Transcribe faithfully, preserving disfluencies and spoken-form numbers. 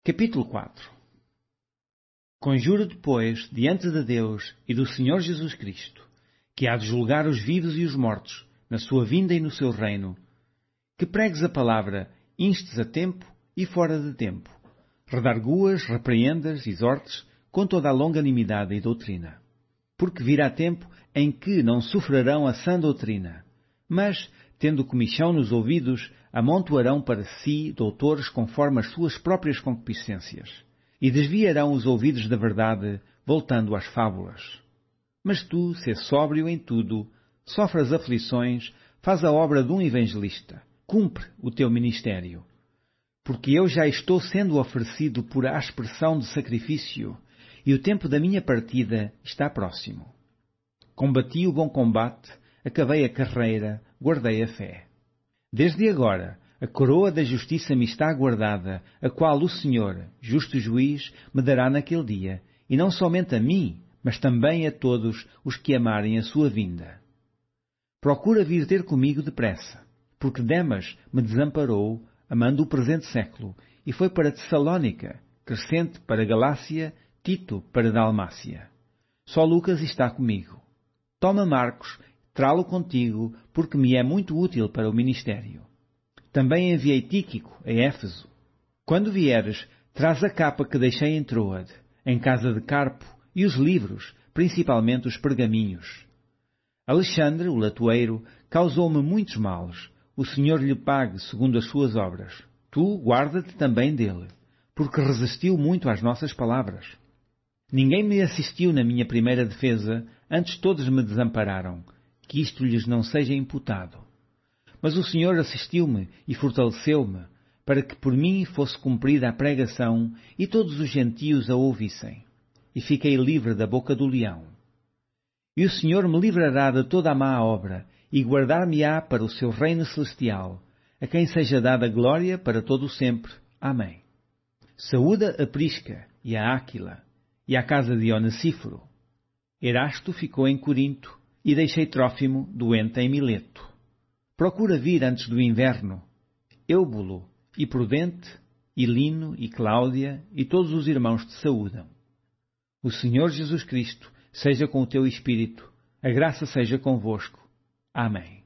Capítulo quatro. Conjuro depois, diante de Deus e do Senhor Jesus Cristo, que há de julgar os vivos e os mortos, na sua vinda e no seu reino, que pregues a palavra, instes a tempo e fora de tempo, redarguas, repreendas, exortes, com toda a longanimidade e doutrina. Porque virá tempo em que não sofrerão a sã doutrina, mas, tendo comichão nos ouvidos, amontoarão para si doutores conforme as suas próprias concupiscências, e desviarão os ouvidos da verdade, voltando às fábulas. Mas tu, sê sóbrio em tudo, sofre as aflições, faz a obra de um evangelista, cumpre o teu ministério. Porque eu já estou sendo oferecido por aspersão de sacrifício, e o tempo da minha partida está próximo. Combati o bom combate, acabei a carreira, guardei a fé. Desde agora, a coroa da justiça me está guardada, a qual o Senhor, justo juiz, me dará naquele dia, e não somente a mim, mas também a todos os que amarem a sua vinda. Procura vir ter comigo depressa, porque Demas me desamparou, amando o presente século, e foi para Tessalónica, Crescente para Galácia, Tito para Dalmácia. Só Lucas está comigo. Toma Marcos, trá-lo contigo, porque me é muito útil para o ministério. Também enviei Tíquico a Éfeso. Quando vieres, traz a capa que deixei em Troade, em casa de Carpo, e os livros, principalmente os pergaminhos. Alexandre, o latoeiro, causou-me muitos males. O Senhor lhe pague segundo as suas obras. Tu guarda-te também dele, porque resistiu muito às nossas palavras. Ninguém me assistiu na minha primeira defesa, antes todos me desampararam, que isto lhes não seja imputado. Mas o Senhor assistiu-me e fortaleceu-me, para que por mim fosse cumprida a pregação e todos os gentios a ouvissem. E fiquei livre da boca do leão. E o Senhor me livrará de toda a má obra, e guardar-me-á para o seu reino celestial, a quem seja dada glória para todo o sempre. Amém. Saúda a Prisca e a Áquila, e à casa de Onesíforo. Erasto ficou em Corinto, e deixei Trófimo doente em Mileto. Procura vir antes do inverno. Eubulo, e Prudente, e Lino, e Cláudia, e todos os irmãos te saúdam. O Senhor Jesus Cristo seja com o teu espírito. A graça seja convosco. Amém.